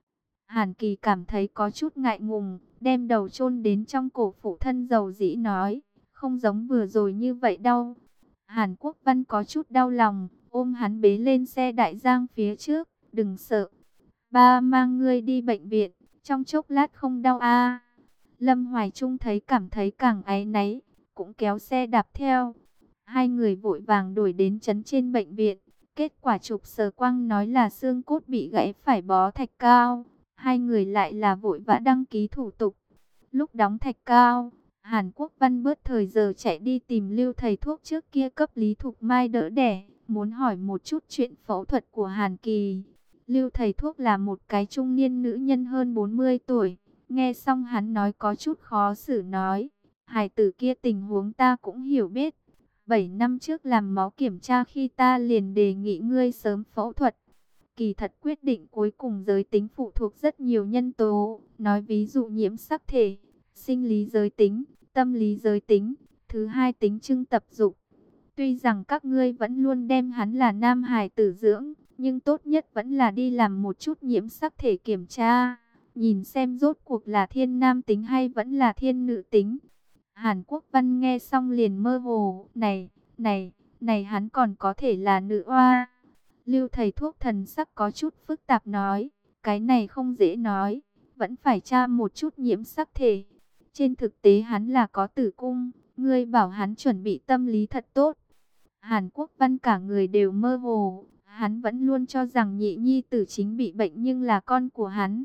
Hàn Kỳ cảm thấy có chút ngại ngùng, đem đầu chôn đến trong cổ phụ thân dầu dĩ nói, không giống vừa rồi như vậy đâu. Hàn Quốc Văn có chút đau lòng, ôm hắn bế lên xe đại giang phía trước, đừng sợ. Ba mang ngươi đi bệnh viện, trong chốc lát không đau a. Lâm Hoài Trung thấy cảm thấy càng áy náy, cũng kéo xe đạp theo. Hai người vội vàng đuổi đến trấn trên bệnh viện, Kết quả chụp sờ quang nói là xương cốt bị gãy phải bó thạch cao. Hai người lại là vội vã đăng ký thủ tục. Lúc đóng thạch cao, Hàn Quốc Văn bớt thời giờ chạy đi tìm Lưu thầy thuốc trước kia cấp Lý Thục Mai đỡ đẻ, muốn hỏi một chút chuyện phẫu thuật của Hàn Kỳ. Lưu thầy thuốc là một cái trung niên nữ nhân hơn bốn mươi tuổi. Nghe xong hắn nói có chút khó xử nói, hài tử kia tình huống ta cũng hiểu biết. Bảy năm trước làm máu kiểm tra khi ta liền đề nghị ngươi sớm phẫu thuật. Kỳ thật quyết định cuối cùng giới tính phụ thuộc rất nhiều nhân tố, nói ví dụ nhiễm sắc thể, sinh lý giới tính, tâm lý giới tính, thứ hai tính trưng tập dục. Tuy rằng các ngươi vẫn luôn đem hắn là nam hài tử dưỡng, nhưng tốt nhất vẫn là đi làm một chút nhiễm sắc thể kiểm tra, nhìn xem rốt cuộc là thiên nam tính hay vẫn là thiên nữ tính. Hàn Quốc Văn nghe xong liền mơ hồ, này, này, này hắn còn có thể là nữ oa. Lưu thầy thuốc thần sắc có chút phức tạp nói, cái này không dễ nói, vẫn phải tra một chút nhiễm sắc thể. Trên thực tế hắn là có tử cung, ngươi bảo hắn chuẩn bị tâm lý thật tốt. Hàn Quốc Văn cả người đều mơ hồ, hắn vẫn luôn cho rằng nhị nhi tử chính bị bệnh nhưng là con của hắn.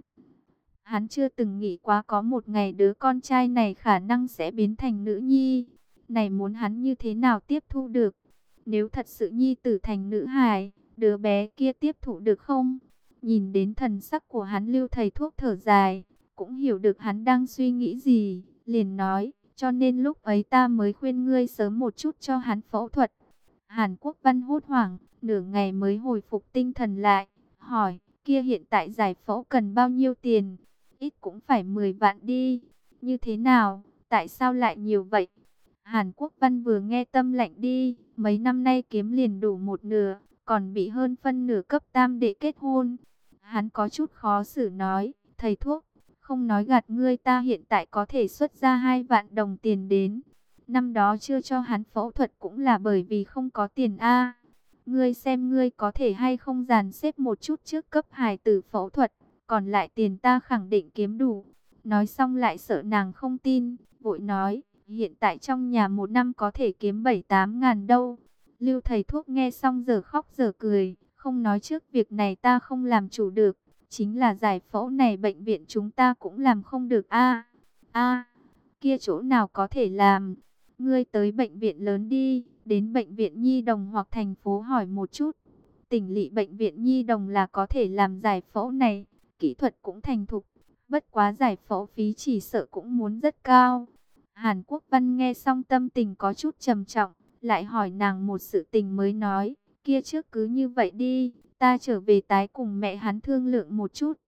Hắn chưa từng nghĩ quá có một ngày đứa con trai này khả năng sẽ biến thành nữ nhi. Này muốn hắn như thế nào tiếp thu được? Nếu thật sự nhi tử thành nữ hài, đứa bé kia tiếp thụ được không? Nhìn đến thần sắc của hắn, Lưu thầy thuốc thở dài, cũng hiểu được hắn đang suy nghĩ gì, liền nói, cho nên lúc ấy ta mới khuyên ngươi sớm một chút cho hắn phẫu thuật. Hàn Quốc Văn hốt hoảng, nửa ngày mới hồi phục tinh thần lại, hỏi, kia hiện tại giải phẫu cần bao nhiêu tiền? Ít cũng phải mười vạn đi. Như thế nào? Tại sao lại nhiều vậy? Hàn Quốc Văn vừa nghe tâm lạnh đi, mấy năm nay kiếm liền đủ một nửa, còn bị hơn phân nửa cấp tam đệ kết hôn. Hắn có chút khó xử nói, thầy thuốc, không nói gạt ngươi, ta hiện tại có thể xuất ra hai vạn đồng tiền đến. Năm đó chưa cho hắn phẫu thuật cũng là bởi vì không có tiền a. Ngươi xem ngươi có thể hay không dàn xếp một chút trước cấp hài tử phẫu thuật, còn lại tiền ta khẳng định kiếm đủ. Nói xong lại sợ nàng không tin, vội nói, hiện tại trong nhà một năm có thể kiếm bảy tám ngàn đâu. Lưu thầy thuốc nghe xong giờ khóc giờ cười, không nói trước việc này ta không làm chủ được, chính là giải phẫu này bệnh viện chúng ta cũng làm không được a. A, kia chỗ nào có thể làm? Ngươi tới bệnh viện lớn đi, đến bệnh viện Nhi Đồng hoặc thành phố hỏi một chút. Tỉnh lỵ bệnh viện Nhi Đồng là có thể làm giải phẫu này, kỹ thuật cũng thành thục, bất quá giải phẫu phí chỉ sợ cũng muốn rất cao. Hàn Quốc Văn nghe xong tâm tình có chút trầm trọng, lại hỏi nàng một sự tình mới nói, kia trước cứ như vậy đi, ta trở về tái cùng mẹ hắn thương lượng một chút.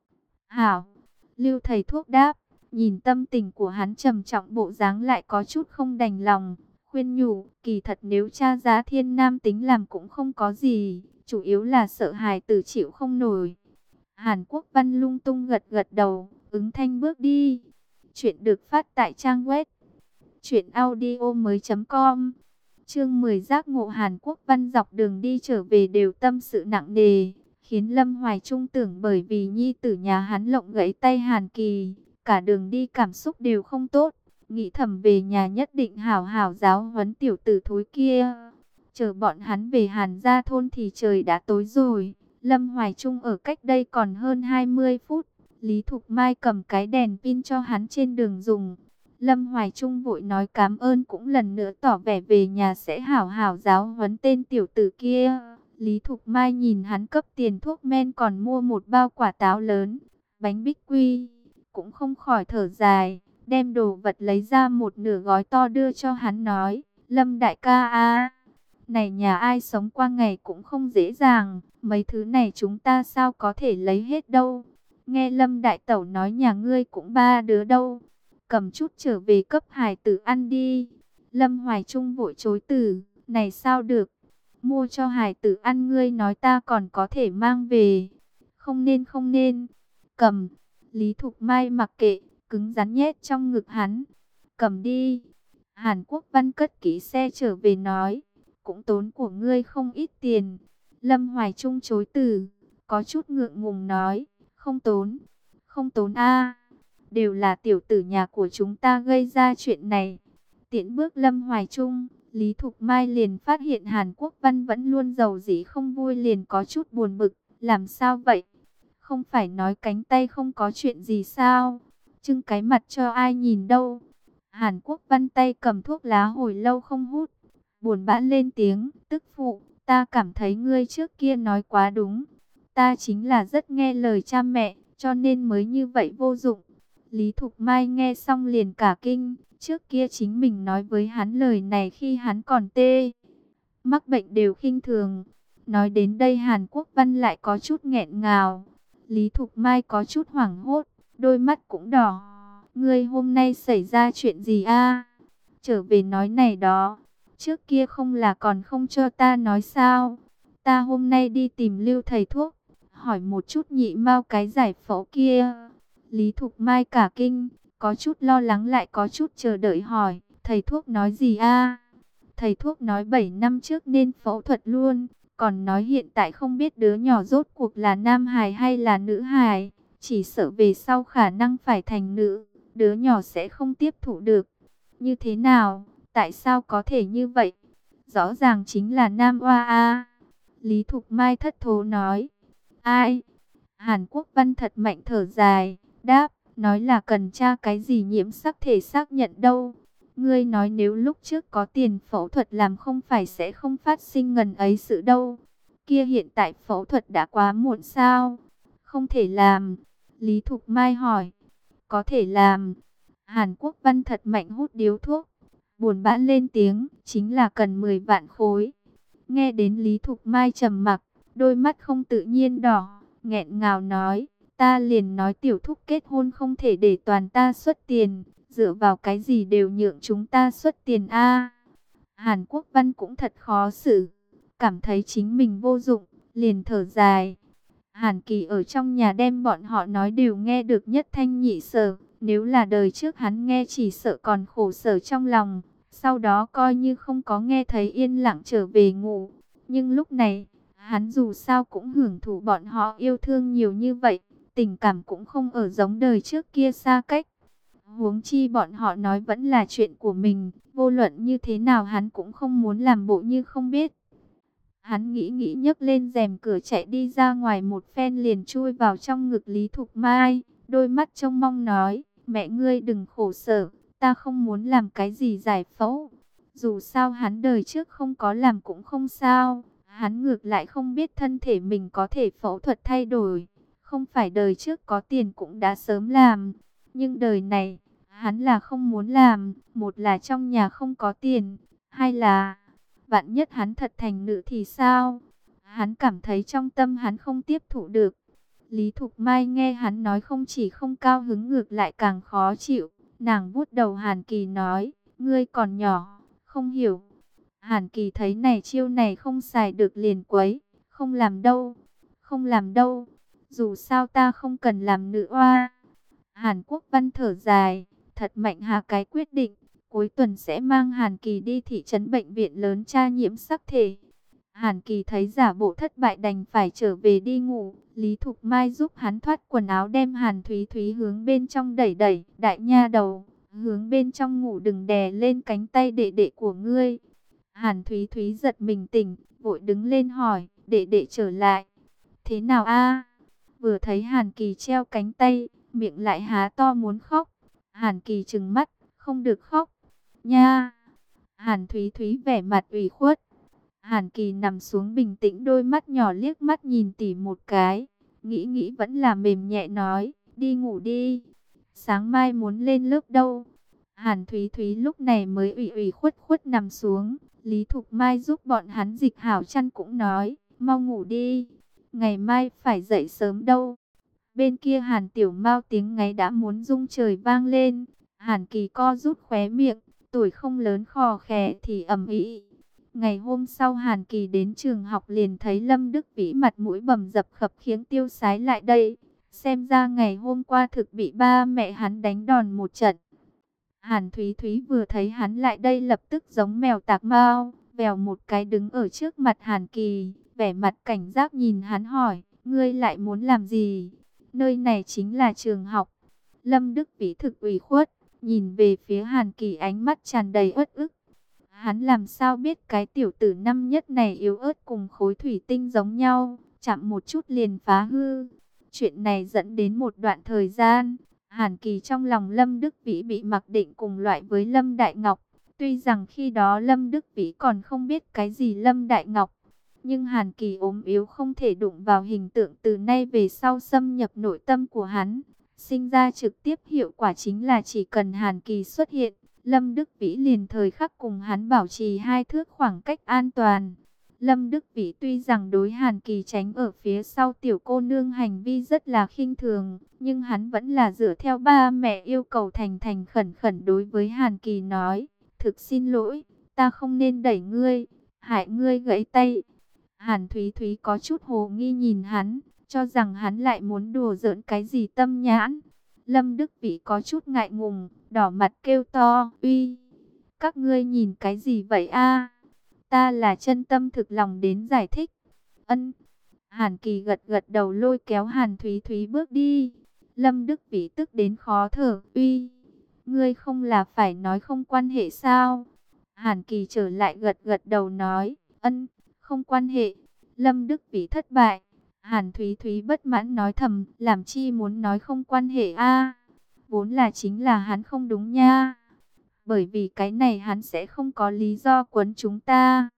Hảo, Lưu thầy thuốc đáp, nhìn tâm tình của hắn trầm trọng bộ dáng lại có chút không đành lòng, khuyên nhủ, kỳ thật nếu cha giá thiên nam tính làm cũng không có gì, chủ yếu là sợ hài tử chịu không nổi. Hàn Quốc Văn lung tung gật gật đầu, ứng thanh bước đi. Chuyện được phát tại trang web truyện audio mới chấm com. Chương mười giác ngộ. Hàn Quốc Văn dọc đường đi trở về đều tâm sự nặng nề, khiến Lâm Hoài Trung tưởng bởi vì nhi tử nhà hắn lộng gãy tay Hàn Kỳ, cả đường đi cảm xúc đều không tốt, nghĩ thầm về nhà nhất định hảo hảo giáo huấn tiểu tử thối kia. Chờ bọn hắn về Hàn gia thôn thì trời đã tối rồi. Lâm Hoài Trung ở cách đây còn hơn hai mươi phút. Lý Thục Mai cầm cái đèn pin cho hắn trên đường dùng. Lâm Hoài Trung vội nói cảm ơn, cũng lần nữa tỏ vẻ về nhà sẽ hảo hảo giáo huấn tên tiểu tử kia. Lý Thục Mai nhìn hắn cấp tiền thuốc men còn mua một bao quả táo lớn, bánh bích quy, cũng không khỏi thở dài, đem đồ vật lấy ra một nửa gói to đưa cho hắn nói, Lâm đại ca a, này nhà ai sống qua ngày cũng không dễ dàng, mấy thứ này chúng ta sao có thể lấy hết đâu. Nghe Lâm đại tẩu nói nhà ngươi cũng ba đứa đâu, cầm chút trở về cấp hài tử ăn đi. Lâm Hoài Trung vội chối từ, này sao được, mua cho hài tử ăn ngươi nói ta còn có thể mang về. Không nên không nên, cầm. Lý Thục Mai mặc kệ, cứng rắn nhét trong ngực hắn, cầm đi. Hàn Quốc Văn cất kỹ xe trở về nói, cũng tốn của ngươi không ít tiền. Lâm Hoài Trung chối từ, có chút ngượng ngùng nói, không tốn, không tốn a, đều là tiểu tử nhà của chúng ta gây ra chuyện này. Tiễn bước Lâm Hoài Trung, Lý Thục Mai liền phát hiện Hàn Quốc Văn vẫn luôn giàu dĩ không vui, liền có chút buồn bực. Làm sao vậy? Không phải nói cánh tay không có chuyện gì sao? Trưng cái mặt cho ai nhìn đâu? Hàn Quốc Văn tay cầm thuốc lá hồi lâu không hút, buồn bã lên tiếng, tức phụ, ta cảm thấy ngươi trước kia nói quá đúng. Ta chính là rất nghe lời cha mẹ, cho nên mới như vậy vô dụng. Lý Thục Mai nghe xong liền cả kinh, trước kia chính mình nói với hắn lời này khi hắn còn tê mắc bệnh đều khinh thường. Nói đến đây Hàn Quốc Văn lại có chút nghẹn ngào. Lý Thục Mai có chút hoảng hốt, đôi mắt cũng đỏ. Ngươi hôm nay xảy ra chuyện gì a? Trở về nói này đó. Trước kia không là còn không cho ta nói sao? Ta hôm nay đi tìm Lưu thầy thuốc, hỏi một chút nhị mao cái giải phẫu kia. Lý Thục Mai cả kinh, có chút lo lắng lại có chút chờ đợi hỏi, thầy thuốc nói gì a? Thầy thuốc nói bảy năm trước nên phẫu thuật luôn, còn nói hiện tại không biết đứa nhỏ rốt cuộc là nam hài hay là nữ hài, chỉ sợ về sau khả năng phải thành nữ, đứa nhỏ sẽ không tiếp thụ được. Như thế nào? Tại sao có thể như vậy? Rõ ràng chính là nam oa a. Lý Thục Mai thất thố nói. Ai? Hàn Quốc Văn thật mạnh thở dài, đáp, nói là cần tra cái gì nhiễm sắc thể xác nhận đâu. Ngươi nói nếu lúc trước có tiền phẫu thuật làm không phải sẽ không phát sinh ngần ấy sự đâu. Kia hiện tại phẫu thuật đã quá muộn sao? Không thể làm. Lý Thục Mai hỏi. Có thể làm. Hàn Quốc Văn thật mạnh hút điếu thuốc, buồn bã lên tiếng, chính là cần mười vạn khối. Nghe đến Lý Thục Mai trầm mặc, đôi mắt không tự nhiên đỏ, nghẹn ngào nói, ta liền nói tiểu thúc kết hôn không thể để toàn ta xuất tiền, dựa vào cái gì đều nhượng chúng ta xuất tiền a. Hàn Quốc Văn cũng thật khó xử, cảm thấy chính mình vô dụng, liền thở dài. Hàn Kỳ ở trong nhà đem bọn họ nói đều nghe được nhất thanh nhị sở, nếu là đời trước hắn nghe chỉ sợ còn khổ sở trong lòng, sau đó coi như không có nghe thấy yên lặng trở về ngủ. Nhưng lúc này, hắn dù sao cũng hưởng thụ bọn họ yêu thương nhiều như vậy, tình cảm cũng không ở giống đời trước kia xa cách. Huống chi bọn họ nói vẫn là chuyện của mình, vô luận như thế nào hắn cũng không muốn làm bộ như không biết. Hắn nghĩ nghĩ nhấc lên rèm cửa chạy đi ra ngoài một phen liền chui vào trong ngực Lý Thục Mai, đôi mắt trông mong nói, mẹ ngươi đừng khổ sở, ta không muốn làm cái gì giải phẫu. Dù sao hắn đời trước không có làm cũng không sao, hắn ngược lại không biết thân thể mình có thể phẫu thuật thay đổi. Không phải đời trước có tiền cũng đã sớm làm, nhưng đời này, hắn là không muốn làm, một là trong nhà không có tiền, hai là vạn nhất hắn thật thành nữ thì sao? Hắn cảm thấy trong tâm hắn không tiếp thụ được. Lý Thục Mai nghe hắn nói không chỉ không cao hứng ngược lại càng khó chịu. Nàng vuốt đầu Hàn Kỳ nói, ngươi còn nhỏ, không hiểu. Hàn Kỳ thấy này chiêu này không xài được liền quấy, không làm đâu, không làm đâu. Dù sao ta không cần làm nữ oa. Hàn Quốc Văn thở dài, thật mạnh hà cái quyết định. Cuối tuần sẽ mang Hàn Kỳ đi thị trấn bệnh viện lớn tra nhiễm sắc thể. Hàn Kỳ thấy giả bộ thất bại đành phải trở về đi ngủ. Lý Thục Mai giúp hắn thoát quần áo đem Hàn Thúy Thúy hướng bên trong đẩy đẩy. Đại nha đầu, hướng bên trong ngủ đừng đè lên cánh tay đệ đệ của ngươi. Hàn Thúy Thúy giật mình tỉnh, vội đứng lên hỏi, đệ đệ trở lại. Thế nào a? Vừa thấy Hàn Kỳ treo cánh tay, miệng lại há to muốn khóc. Hàn Kỳ trừng mắt, không được khóc. Nha! Hàn Thúy Thúy vẻ mặt ủy khuất. Hàn Kỳ nằm xuống bình tĩnh đôi mắt nhỏ liếc mắt nhìn tỉ một cái. Nghĩ nghĩ vẫn là mềm nhẹ nói, đi ngủ đi. Sáng mai muốn lên lớp đâu. Hàn Thúy Thúy lúc này mới ủy ủy khuất khuất nằm xuống. Lý Thục Mai giúp bọn hắn dịch hảo chăn cũng nói, mau ngủ đi. Ngày mai phải dậy sớm đâu. Bên kia Hàn Tiểu Mao tiếng ngáy đã muốn rung trời vang lên. Hàn Kỳ co rút khóe miệng, tuổi không lớn khò khè thì ầm ĩ. Ngày hôm sau Hàn Kỳ đến trường học liền thấy Lâm Đức Vĩ mặt mũi bầm dập khập khiễng tiêu sái lại đây. Xem ra ngày hôm qua thực bị ba mẹ hắn đánh đòn một trận. Hàn Thúy Thúy vừa thấy hắn lại đây lập tức giống mèo tạc mao, vèo một cái đứng ở trước mặt Hàn Kỳ, vẻ mặt cảnh giác nhìn hắn hỏi, ngươi lại muốn làm gì? Nơi này chính là trường học. Lâm Đức Vĩ thực ủy khuất, nhìn về phía Hàn Kỳ ánh mắt tràn đầy uất ức. Hắn làm sao biết cái tiểu tử năm nhất này yếu ớt cùng khối thủy tinh giống nhau, chạm một chút liền phá hư. Chuyện này dẫn đến một đoạn thời gian, Hàn Kỳ trong lòng Lâm Đức Vĩ bị mặc định cùng loại với Lâm Đại Ngọc. Tuy rằng khi đó Lâm Đức Vĩ còn không biết cái gì Lâm Đại Ngọc, nhưng Hàn Kỳ ốm yếu không thể đụng vào hình tượng từ nay về sau xâm nhập nội tâm của hắn. Sinh ra trực tiếp hiệu quả chính là chỉ cần Hàn Kỳ xuất hiện, Lâm Đức Vĩ liền thời khắc cùng hắn bảo trì hai thước khoảng cách an toàn. Lâm Đức Vĩ tuy rằng đối Hàn Kỳ tránh ở phía sau tiểu cô nương hành vi rất là khinh thường, nhưng hắn vẫn là dựa theo ba mẹ yêu cầu thành thành khẩn khẩn đối với Hàn Kỳ nói, thực xin lỗi, ta không nên đẩy ngươi, hại ngươi gãy tay. Hàn Thúy Thúy có chút hồ nghi nhìn hắn, cho rằng hắn lại muốn đùa giỡn cái gì tâm nhãn. Lâm Đức Vĩ có chút ngại ngùng, đỏ mặt kêu to, uy, các ngươi nhìn cái gì vậy a? Ta là chân tâm thực lòng đến giải thích. Ân. Hàn Kỳ gật gật đầu lôi kéo Hàn Thúy Thúy bước đi. Lâm Đức Vĩ tức đến khó thở, uy, ngươi không là phải nói không quan hệ sao? Hàn Kỳ trở lại gật gật đầu nói, ân, không quan hệ. Lâm Đức Vĩ thất bại. Hàn Thúy Thúy bất mãn nói thầm, làm chi muốn nói không quan hệ a? Vốn là chính là hắn không đúng nha. Bởi vì cái này hắn sẽ không có lý do quấn chúng ta.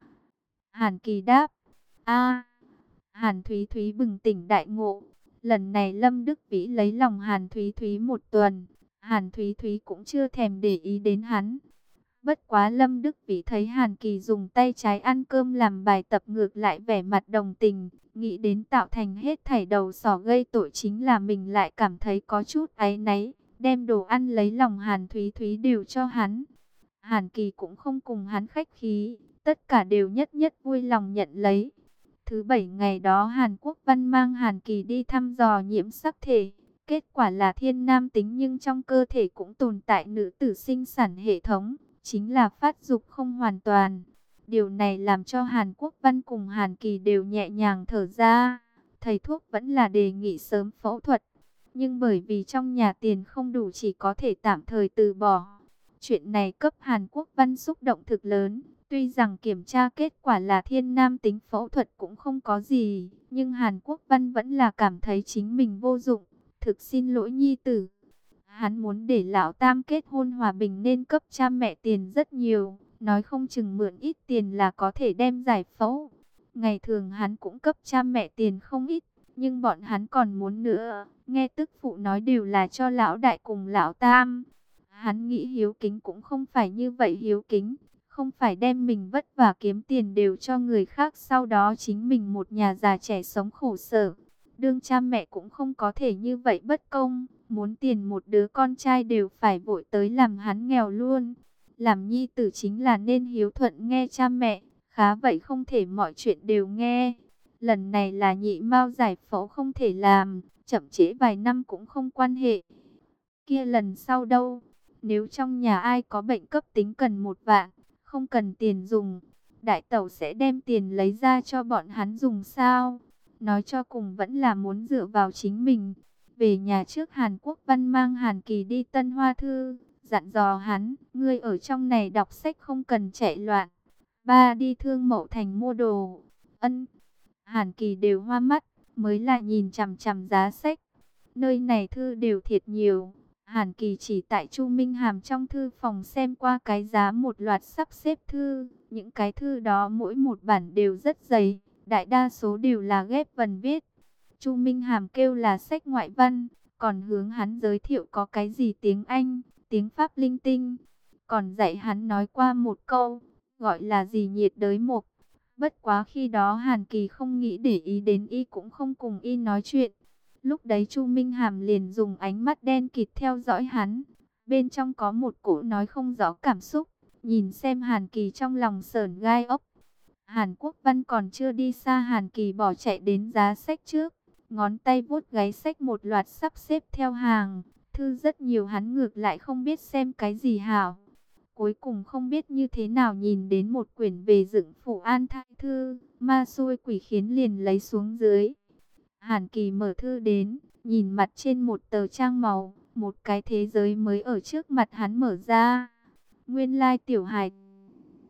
Hàn Kỳ đáp, a. Hàn Thúy Thúy bừng tỉnh đại ngộ. Lần này Lâm Đức Vĩ lấy lòng Hàn Thúy Thúy một tuần, Hàn Thúy Thúy cũng chưa thèm để ý đến hắn. Bất quá Lâm Đức Vĩ thấy Hàn Kỳ dùng tay trái ăn cơm làm bài tập ngược lại vẻ mặt đồng tình, nghĩ đến tạo thành hết thảy đầu sỏ gây tội chính là mình, lại cảm thấy có chút áy náy, đem đồ ăn lấy lòng Hàn Thúy Thúy đều cho hắn. Hàn Kỳ cũng không cùng hắn khách khí, tất cả đều nhất nhất vui lòng nhận lấy. Thứ bảy ngày đó Hàn Quốc Văn mang Hàn Kỳ đi thăm dò nhiễm sắc thể. Kết quả là thiên nam tính nhưng trong cơ thể cũng tồn tại nữ tử sinh sản hệ thống, chính là phát dục không hoàn toàn. Điều này làm cho Hàn Quốc Văn cùng Hàn Kỳ đều nhẹ nhàng thở ra. Thầy thuốc vẫn là đề nghị sớm phẫu thuật, nhưng bởi vì trong nhà tiền không đủ chỉ có thể tạm thời từ bỏ. Chuyện này cấp Hàn Quốc Văn xúc động thực lớn. Tuy rằng kiểm tra kết quả là thiên nam tính, phẫu thuật cũng không có gì, nhưng Hàn Quốc Văn vẫn là cảm thấy chính mình vô dụng. Thực xin lỗi nhi tử. Hắn muốn để lão tam kết hôn hòa bình nên cấp cha mẹ tiền rất nhiều, nói không chừng mượn ít tiền là có thể đem giải phẫu. Ngày thường hắn cũng cấp cha mẹ tiền không ít, nhưng bọn hắn còn muốn nữa. Nghe tức phụ nói đều là cho lão đại cùng lão tam. Hắn nghĩ hiếu kính cũng không phải như vậy hiếu kính. Không phải đem mình vất vả kiếm tiền đều cho người khác, sau đó chính mình một nhà già trẻ sống khổ sở. Đương cha mẹ cũng không có thể như vậy bất công. Muốn tiền một đứa con trai đều phải vội tới làm hắn nghèo luôn. Làm nhi tử chính là nên hiếu thuận nghe cha mẹ. Khá vậy không thể mọi chuyện đều nghe. Lần này là nhị mao giải phẫu không thể làm, chậm trễ vài năm cũng không quan hệ. Kia lần sau đâu? Nếu trong nhà ai có bệnh cấp tính cần một vạn, không cần tiền dùng, đại tẩu sẽ đem tiền lấy ra cho bọn hắn dùng sao? Nói cho cùng vẫn là muốn dựa vào chính mình. Về nhà trước, Hàn Quốc Văn mang Hàn Kỳ đi Tân Hoa Thư, dặn dò hắn, ngươi ở trong này đọc sách không cần chạy loạn. Ba đi Thương Mậu Thành mua đồ. Ân. Hàn Kỳ đều hoa mắt, mới là nhìn chằm chằm giá sách. Nơi này thư đều thiệt nhiều. Hàn Kỳ chỉ tại Chu Minh Hàm trong thư phòng xem qua cái giá một loạt sắp xếp thư. Những cái thư đó mỗi một bản đều rất dày, đại đa số đều là ghép vần viết. Chu Minh Hàm kêu là sách ngoại văn, còn hướng hắn giới thiệu có cái gì tiếng Anh, tiếng Pháp linh tinh. Còn dạy hắn nói qua một câu, gọi là gì nhiệt đới mục. Bất quá khi đó Hàn Kỳ không nghĩ để ý đến y, cũng không cùng y nói chuyện. Lúc đấy Chu Minh Hàm liền dùng ánh mắt đen kịt theo dõi hắn. Bên trong có một cỗ nói không rõ cảm xúc, nhìn xem Hàn Kỳ trong lòng sởn gai ốc. Hàn Quốc Văn còn chưa đi xa, Hàn Kỳ bỏ chạy đến giá sách trước. Ngón tay vuốt gáy sách một loạt sắp xếp theo hàng. Thư rất nhiều, hắn ngược lại không biết xem cái gì hảo. Cuối cùng không biết như thế nào nhìn đến một quyển về dựng phủ an thai thư. Ma xui quỷ khiến liền lấy xuống dưới. Hàn Kỳ mở thư đến, nhìn mặt trên một tờ trang màu, một cái thế giới mới ở trước mặt hắn mở ra. Nguyên lai tiểu hài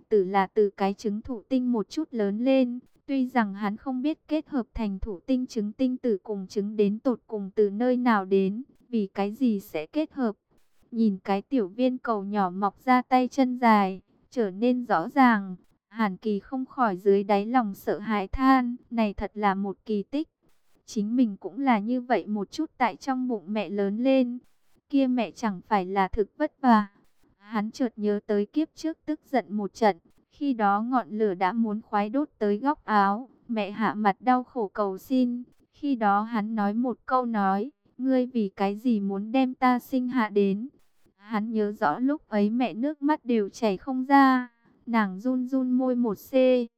tử là từ cái trứng thụ tinh một chút lớn lên. Tuy rằng hắn không biết kết hợp thành thụ tinh trứng tinh tử cùng trứng đến tột cùng từ nơi nào đến, vì cái gì sẽ kết hợp. Nhìn cái tiểu viên cầu nhỏ mọc ra tay chân dài, trở nên rõ ràng, Hàn Kỳ không khỏi dưới đáy lòng sợ hãi than, này thật là một kỳ tích. Chính mình cũng là như vậy một chút tại trong bụng mẹ lớn lên, kia mẹ chẳng phải là thực vất vả. Hắn chợt nhớ tới kiếp trước tức giận một trận, khi đó ngọn lửa đã muốn khoái đốt tới góc áo, mẹ hạ mặt đau khổ cầu xin. Khi đó hắn nói một câu nói, ngươi vì cái gì muốn đem ta sinh hạ đến. Hắn nhớ rõ lúc ấy mẹ nước mắt đều chảy không ra, nàng run run môi một xê.